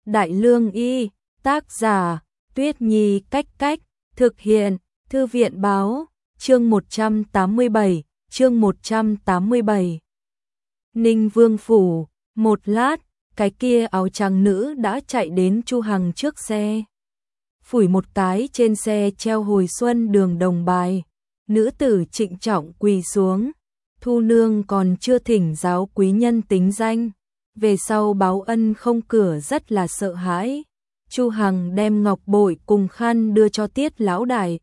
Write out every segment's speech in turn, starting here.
Đại Lương Y, tác giả, Tuyết Nhi Cách Cách, thực hiện, Thư viện Báo, chương 187. Ninh Vương Phủ, một lát, cái kia áo trắng nữ đã chạy đến Chu Hằng trước xe. Phủi một cái trên xe treo hồi xuân đường đồng bài, nữ tử trịnh trọng quỳ xuống. Thu nương còn chưa thỉnh giáo quý nhân tính danh, về sau báo ân không cửa rất là sợ hãi. Chu Hằng đem ngọc bội cùng khăn đưa cho Tiết lão đại,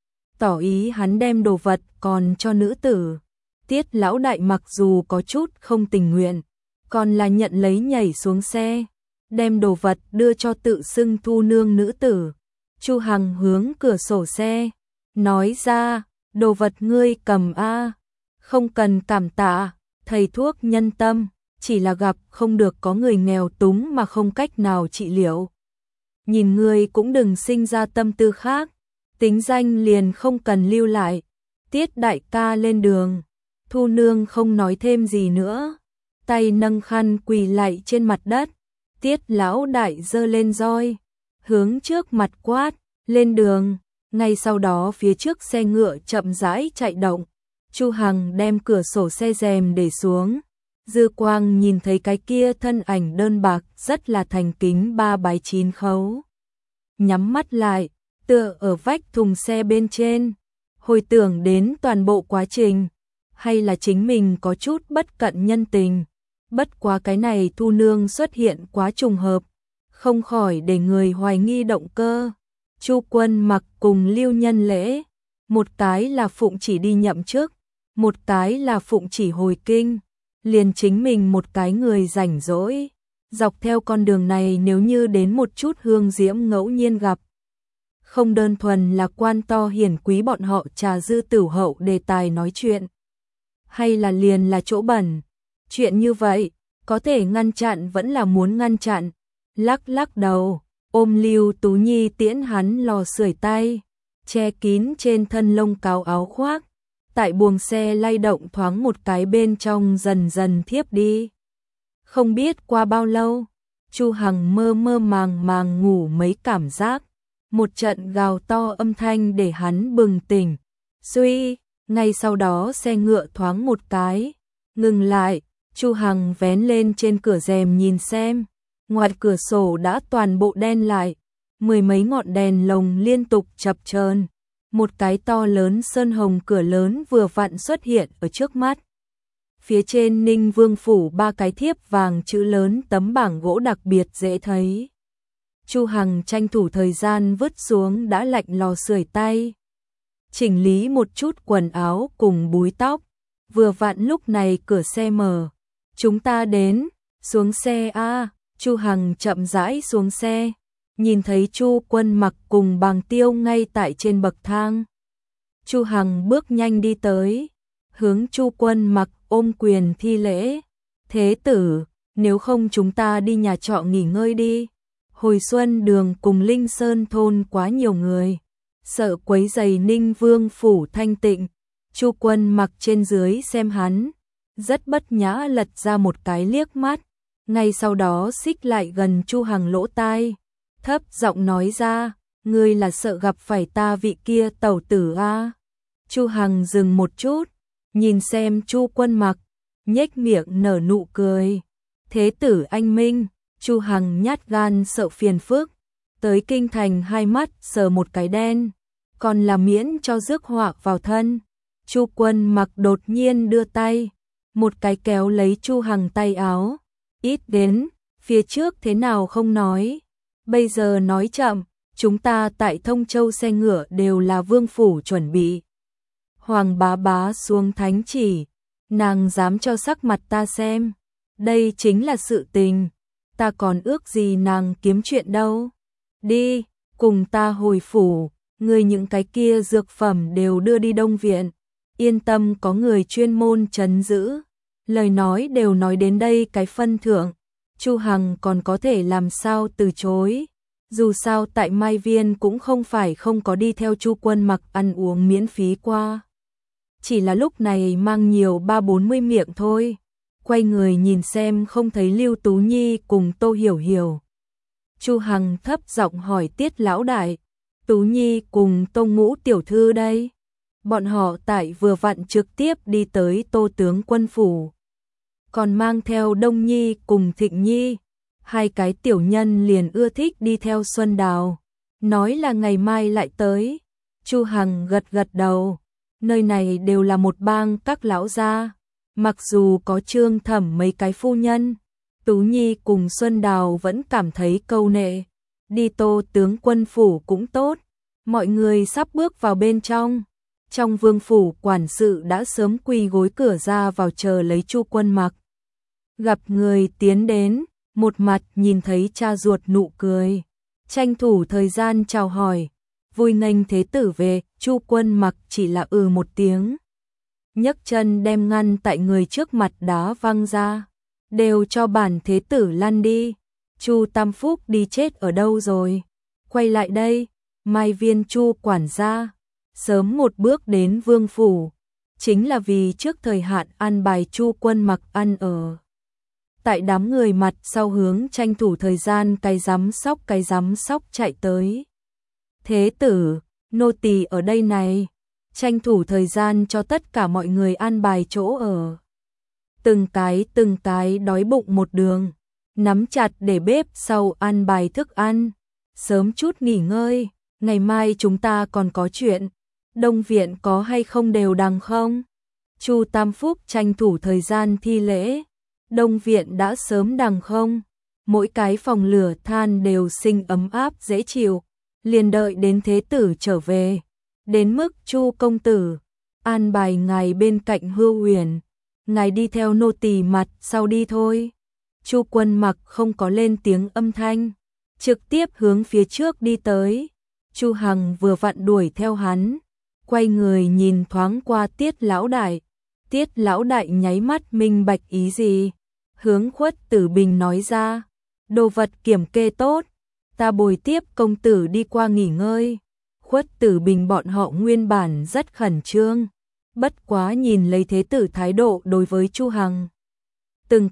tỏ ý hắn đem đồ vật còn cho nữ tử. Tiết lão đại mặc dù có chút không tình nguyện, còn là nhận lấy nhảy xuống xe, đem đồ vật đưa cho tự xưng thu nương nữ tử. Chu Hằng hướng cửa sổ xe, nói ra, đồ vật ngươi cầm a, không cần cảm tạ, thầy thuốc nhân tâm, chỉ là gặp không được có người nghèo túng mà không cách nào trị liệu. Nhìn ngươi cũng đừng sinh ra tâm tư khác, tính danh liền không cần lưu lại. Tiết đại ca lên đường. Thu nương không nói thêm gì nữa, tay nâng khăn quỳ lạy trên mặt đất. Tiết lão đại giơ lên roi, hướng trước mặt quát, lên đường. Ngay sau đó phía trước xe ngựa chậm rãi chạy động. Chu Hằng đem cửa sổ xe rèm để xuống, dư quang nhìn thấy cái kia thân ảnh đơn bạc rất là thành kính ba bái chín khấu. Nhắm mắt lại, tựa ở vách thùng xe bên trên, hồi tưởng đến toàn bộ quá trình, hay là chính mình có chút bất cận nhân tình. Bất quá cái này thu nương xuất hiện quá trùng hợp, không khỏi để người hoài nghi động cơ. Chu Quân Mặc cùng Lưu Nhân Lễ, một cái là phụng chỉ đi nhậm chức, một cái là phụng chỉ hồi kinh, liền chính mình một cái người rảnh rỗi. Dọc theo con đường này nếu như đến một chút hương diễm ngẫu nhiên gặp, không đơn thuần là quan to hiển quý bọn họ trà dư tửu hậu đề tài nói chuyện, hay là liền là chỗ bẩn. Chuyện như vậy, có thể ngăn chặn vẫn là muốn ngăn chặn. Lắc lắc đầu, ôm Lưu Tú Nhi tiễn hắn lò sưởi tay, che kín trên thân lông cáo áo khoác. Tại buồng xe lay động thoáng một cái bên trong dần dần thiếp đi. Không biết qua bao lâu, Chu Hằng mơ mơ màng màng ngủ mấy cảm giác. Một trận gào to âm thanh để hắn bừng tỉnh. Suy, ngay sau đó xe ngựa thoáng một cái, ngừng lại. Chu Hằng vén lên trên cửa rèm nhìn xem, ngoài cửa sổ đã toàn bộ đen lại, mười mấy ngọn đèn lồng liên tục chập chờn. Một cái to lớn sơn hồng cửa lớn vừa vặn xuất hiện ở trước mắt. Phía trên Ninh Vương Phủ ba cái thiếp vàng chữ lớn tấm bảng gỗ đặc biệt dễ thấy. Chu Hằng tranh thủ thời gian vứt xuống đã lạnh lò sưởi tay, chỉnh lý một chút quần áo cùng búi tóc. Vừa vặn lúc này cửa xe mở. Chúng ta đến, xuống xe a. Chu Hằng chậm rãi xuống xe, nhìn thấy Chu Quân Mặc cùng Bàng Tiêu ngay tại trên bậc thang. Chu Hằng bước nhanh đi tới, hướng Chu Quân Mặc ôm quyền thi lễ. Thế tử, nếu không chúng ta đi nhà trọ nghỉ ngơi đi. Hồi xuân đường cùng Linh Sơn thôn quá nhiều người, sợ quấy rầy Ninh Vương Phủ thanh tịnh. Chu Quân Mặc trên dưới xem hắn, rất bất nhã lật ra một cái liếc mắt, ngay sau đó xích lại gần Chu Hằng lỗ tai, thấp giọng nói ra, ngươi là sợ gặp phải ta vị kia tẩu tử a? Chu Hằng dừng một chút, nhìn xem Chu Quân Mặc, nhếch miệng nở nụ cười. Thế tử anh minh. Chu Hằng nhát gan sợ phiền phức, tới kinh thành hai mắt sờ một cái đen, còn là miễn cho rước họa vào thân. Chu Quân Mặc đột nhiên đưa tay, một cái kéo lấy Chu Hằng tay áo. Ít đến, phía trước thế nào không nói, bây giờ nói chậm, chúng ta tại Thông Châu xe ngựa đều là vương phủ chuẩn bị. Hoàng bá bá xuống thánh chỉ, nàng dám cho sắc mặt ta xem, đây chính là sự tình, ta còn ước gì nàng kiếm chuyện đâu. Đi, cùng ta hồi phủ, ngươi những cái kia dược phẩm đều đưa đi Đông Viện, yên tâm có người chuyên môn trấn giữ. Lời nói đều nói đến đây cái phân thượng, Chu Hằng còn có thể làm sao từ chối. Dù sao tại Mai Viên cũng không phải không có đi theo Chu Quân Mặc ăn uống miễn phí qua, chỉ là lúc này mang nhiều 30-40 miệng thôi. Quay người nhìn xem không thấy Lưu Tú Nhi cùng Tô Hiểu Hiểu. Chu Hằng thấp giọng hỏi Tiết lão đại, Tú Nhi cùng Tông Ngũ tiểu thư đây? Bọn họ tại vừa vặn trực tiếp đi tới Tô tướng quân phủ, còn mang theo Đông Nhi cùng Thịnh Nhi, hai cái tiểu nhân liền ưa thích đi theo Xuân Đào, nói là ngày mai lại tới. Chu Hằng gật gật đầu, nơi này đều là một bang các lão gia, mặc dù có Trương Thẩm mấy cái phu nhân, Tú Nhi cùng Xuân Đào vẫn cảm thấy câu nệ, đi Tô tướng quân phủ cũng tốt. Mọi người sắp bước vào bên trong. Trong vương phủ quản sự đã sớm quỳ gối cửa ra vào chờ lấy Chu Quân Mặc. Gặp người tiến đến, một mặt nhìn thấy cha ruột nụ cười, tranh thủ thời gian chào hỏi, vui nghênh thế tử về. Chu Quân Mặc chỉ là một tiếng, nhấc chân đem ngăn tại người trước mặt đá văng ra, đều cho bản thế tử lăn đi. Chu Tam Phúc đi chết ở đâu rồi? Quay lại đây. Mai Viên Chu quản gia sớm một bước đến vương phủ, chính là vì trước thời hạn an bài Chu Quân Mặc ăn ở tại đám người mặt sau, hướng tranh thủ thời gian cái giám sóc chạy tới. Thế tử, nô tỳ ở đây này, tranh thủ thời gian cho tất cả mọi người an bài chỗ ở. Từng cái đói bụng một đường, nắm chặt để bếp sau an bài thức ăn, sớm chút nghỉ ngơi, ngày mai chúng ta còn có chuyện. Đông viện có hay không đều đằng không? Chu Tam Phúc tranh thủ thời gian thi lễ. Đông viện đã sớm đằng không? Mỗi cái phòng lửa than đều xinh ấm áp dễ chịu, liền đợi đến thế tử trở về. Đến mức Chu công tử an bài ngài bên cạnh Hưu Huyền, ngài đi theo nô tỳ mặt sau đi thôi. Chu Quân Mặc không có lên tiếng âm thanh, trực tiếp hướng phía trước đi tới. Chu Hằng vừa vặn đuổi theo hắn, quay người nhìn thoáng qua Tiết lão đại. Tiết lão đại nháy mắt minh bạch ý gì, hướng Khuất Tử Bình nói ra, đồ vật kiểm kê tốt, ta bồi tiếp công tử đi qua nghỉ ngơi. Khuất Tử Bình bọn họ nguyên bản rất khẩn trương, bất quá nhìn lấy thế tử thái độ đối với Chu Hằng, từng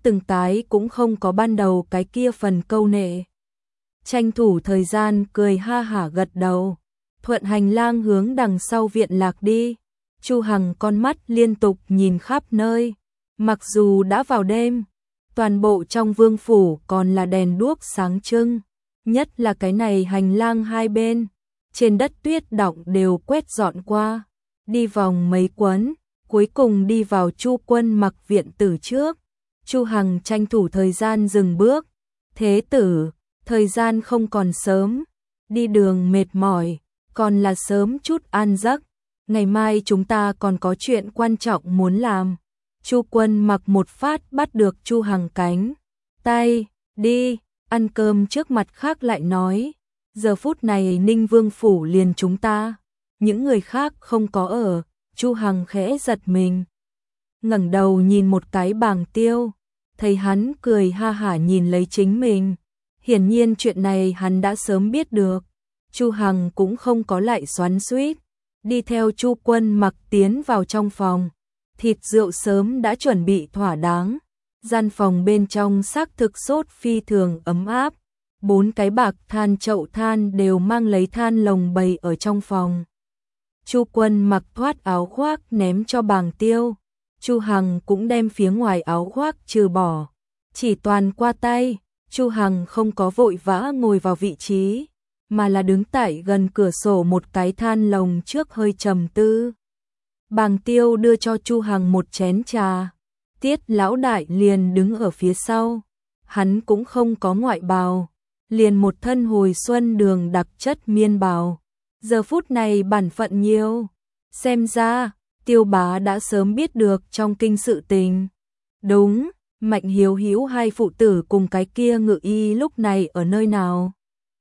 cái cũng không có ban đầu cái kia phần câu nệ. Tranh thủ thời gian cười ha hả gật đầu, thuận hành lang hướng đằng sau viện lạc đi. Chu Hằng con mắt liên tục nhìn khắp nơi, mặc dù đã vào đêm, toàn bộ trong vương phủ còn là đèn đuốc sáng trưng, nhất là cái này hành lang hai bên, trên đất tuyết đọng đều quét dọn qua, đi vòng mấy quấn, cuối cùng đi vào Chu Quân Mặc viện tử trước. Chu Hằng tranh thủ thời gian dừng bước, thế tử, thời gian không còn sớm, đi đường mệt mỏi, còn là sớm chút ăn giấc, ngày mai chúng ta còn có chuyện quan trọng muốn làm. Chu Quân Mặc một phát bắt được Chu Hằng cánh tay, đi, ăn cơm trước mặt khác lại nói, giờ phút này Ninh Vương phủ liền chúng ta, những người khác không có ở. Chu Hằng khẽ giật mình, ngẩng đầu nhìn một cái Bàng Tiêu, thấy hắn cười ha hả nhìn lấy chính mình, hiển nhiên chuyện này hắn đã sớm biết được. Chu Hằng cũng không có lại xoắn xuýt, đi theo Chu Quân Mặc tiến vào trong phòng. Thịt rượu sớm đã chuẩn bị thỏa đáng, gian phòng bên trong xác thực sốt phi thường ấm áp, 4 cái bạc than chậu than đều mang lấy than lồng bày ở trong phòng. Chu Quân Mặc thoát áo khoác ném cho Bàng Tiêu, Chu Hằng cũng đem phía ngoài áo khoác trừ bỏ, chỉ toàn qua tay. Chu Hằng không có vội vã ngồi vào vị trí, mà là đứng tại gần cửa sổ một cái than lồng trước hơi trầm tư. Bàng Tiêu đưa cho Chu Hằng một chén trà, Tiết lão đại liền đứng ở phía sau, hắn cũng không có ngoại bào, liền một thân hồi xuân đường đặc chất miên bào, giờ phút này bản phận nhiều, xem ra Tiêu bá đã sớm biết được trong kinh sự tình. Đúng, Mạnh Hiếu Hữu hai phụ tử cùng cái kia ngự y lúc này ở nơi nào?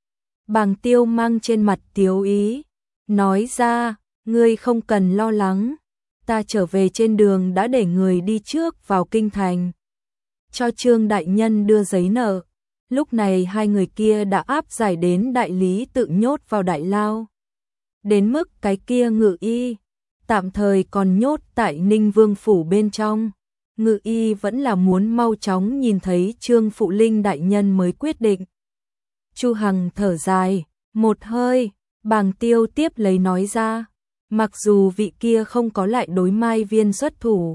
Bàng Tiêu mang trên mặt tiếu ý, nói ra, ngươi không cần lo lắng, ta trở về trên đường đã để người đi trước vào kinh thành, cho Trương đại nhân đưa giấy nợ. Lúc này hai người kia đã áp giải đến đại lý tự nhốt vào đại lao. Đến mức cái kia ngự y, tạm thời còn nhốt tại Ninh Vương phủ bên trong. Ngự y vẫn là muốn mau chóng nhìn thấy Trương Phụ Linh đại nhân mới quyết định. Chu Hằng thở dài, một hơi, Bàng Tiêu tiếp lấy nói ra, mặc dù vị kia không có lại đối Mai Viên xuất thủ.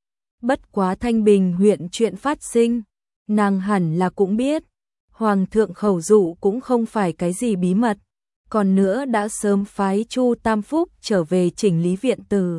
Bất quá Thanh Bình huyện chuyện phát sinh, nàng hẳn là cũng biết, Hoàng thượng khẩu dụ cũng không phải cái gì bí mật, còn nữa đã sớm phái Chu Tam Phúc trở về chỉnh lý viện tử.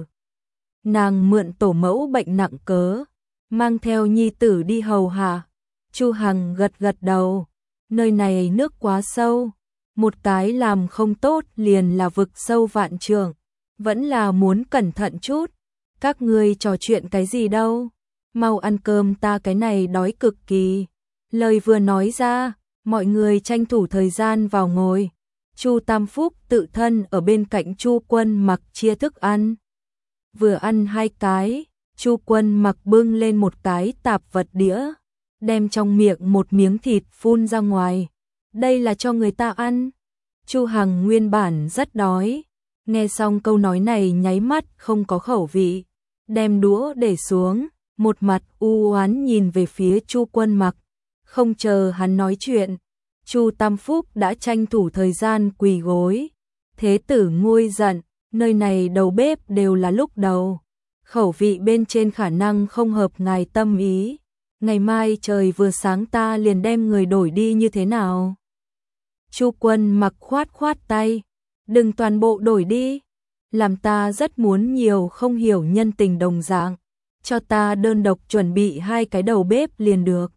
Nàng mượn tổ mẫu bệnh nặng cớ, mang theo nhi tử đi hầu hạ. Chu Hằng gật gật đầu, nơi này nước quá sâu, một cái làm không tốt liền là vực sâu vạn trượng, vẫn là muốn cẩn thận chút. Các ngươi trò chuyện cái gì đâu, mau ăn cơm, ta cái này đói cực kỳ. Lời vừa nói ra, mọi người tranh thủ thời gian vào ngồi. Chu Tam Phúc tự thân ở bên cạnh Chu Quân Mặc chia thức ăn. Vừa ăn hai cái, Chu Quân Mặc bưng lên một cái tạp vật đĩa, đem trong miệng một miếng thịt phun ra ngoài. Đây là cho người ta ăn. Chu Hằng nguyên bản rất đói, nghe xong câu nói này nháy mắt không có khẩu vị, đem đũa để xuống, một mặt u oán nhìn về phía Chu Quân Mặc. Không chờ hắn nói chuyện, Chu Tam Phúc đã tranh thủ thời gian quỳ gối. Thế tử nguôi giận, nơi này đầu bếp đều là lúc đầu, khẩu vị bên trên khả năng không hợp ngài tâm ý. Ngày mai trời vừa sáng ta liền đem người đổi đi như thế nào? Chu Quân Mặc khoát khoát tay, đừng toàn bộ đổi đi, làm ta rất muốn nhiều không hiểu nhân tình đồng dạng, cho ta đơn độc chuẩn bị 2 cái đầu bếp liền được.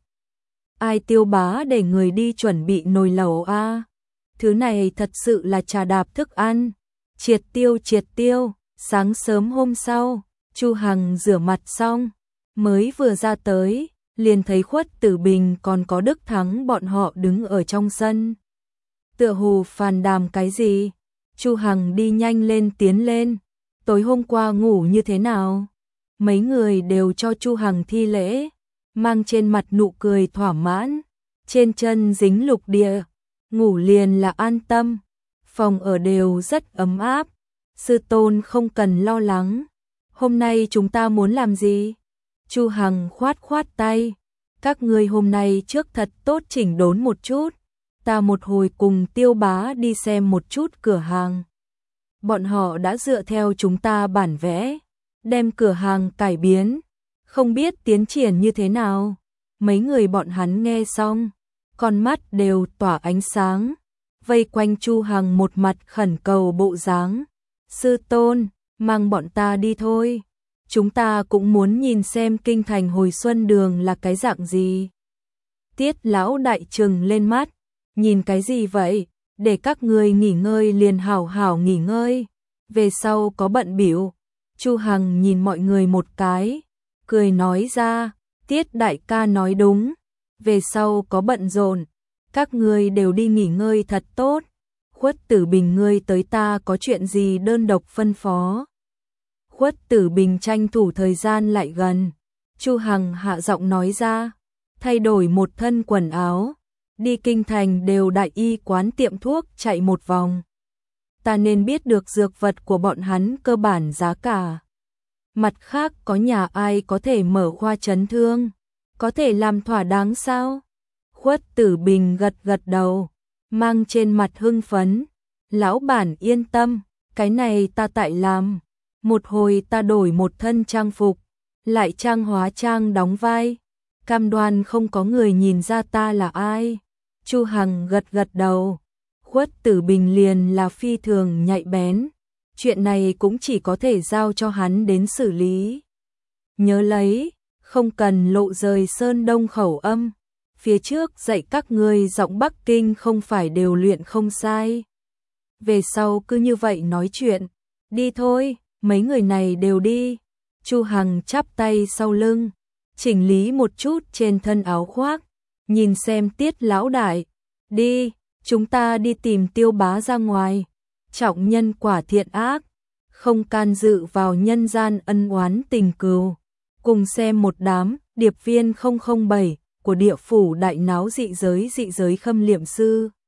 Ai Tiêu Bá để người đi chuẩn bị nồi lẩu a? Thứ này thật sự là trà đạp thức ăn. Triệt tiêu, sáng sớm hôm sau, Chu Hằng rửa mặt xong, mới vừa ra tới, liền thấy Khuất Tử Bình còn có Đức Thắng bọn họ đứng ở trong sân. Tựa hồ phàn đàm cái gì? Chu Hằng đi nhanh lên tiến lên, tối hôm qua ngủ như thế nào? Mấy người đều cho Chu Hằng thi lễ, mang trên mặt nụ cười thỏa mãn, trên chân dính lục địa, ngủ liền là an tâm, phòng ở đều rất ấm áp, sư tôn không cần lo lắng. Hôm nay chúng ta muốn làm gì? Chu Hằng khoát khoát tay, các ngươi hôm nay trước thật tốt chỉnh đốn một chút, ta một hồi cùng Tiêu Bá đi xem một chút cửa hàng. Bọn họ đã dựa theo chúng ta bản vẽ, đem cửa hàng cải biến, không biết tiến triển như thế nào. Mấy người bọn hắn nghe xong, con mắt đều tỏa ánh sáng, vây quanh Chu Hằng một mặt khẩn cầu bộ dáng. Sư tôn, mang bọn ta đi thôi, chúng ta cũng muốn nhìn xem kinh thành hồi xuân đường là cái dạng gì. Tiết lão đại trừng lên mắt, nhìn cái gì vậy, để các ngươi nghỉ ngơi liền hảo hảo nghỉ ngơi, về sau có bận bịu. Chu Hằng nhìn mọi người một cái, cười nói ra, Tiết đại ca nói đúng, về sau có bận rộn, các ngươi đều đi nghỉ ngơi thật tốt. Khuất Tử Bình, ngươi tới ta có chuyện gì đơn độc phân phó. Khuất Tử Bình tranh thủ thời gian lại gần, Chu Hằng hạ giọng nói ra, thay đổi một thân quần áo, đi kinh thành đều đại y quán tiệm thuốc chạy một vòng. Ta nên biết được dược vật của bọn hắn cơ bản giá cả. Mặt khác có nhà ai có thể mở khoa chấn thương, có thể làm thỏa đáng sao? Khuất Tử Bình gật gật đầu, mang trên mặt hưng phấn. Lão bản yên tâm, cái này ta tại làm. Một hồi ta đổi một thân trang phục, lại trang hóa trang đóng vai, cam đoan không có người nhìn ra ta là ai. Chu Hằng gật gật đầu. Khuất Tử Bình liền là phi thường nhạy bén, chuyện này cũng chỉ có thể giao cho hắn đến xử lý. Nhớ lấy, không cần lộ rời Sơn Đông khẩu âm, phía trước dạy các ngươi giọng Bắc Kinh không phải đều luyện không sai. Về sau cứ như vậy nói chuyện, đi thôi, mấy người này đều đi. Chu Hằng chắp tay sau lưng, chỉnh lý một chút trên thân áo khoác, nhìn xem Tiết lão đại, đi, chúng ta đi tìm Tiêu Bá ra ngoài, trọng nhân quả thiện ác, không can dự vào nhân gian ân oán tình cừu, cùng xem một đám điệp viên 007 của địa phủ đại náo dị giới khâm liệm sư.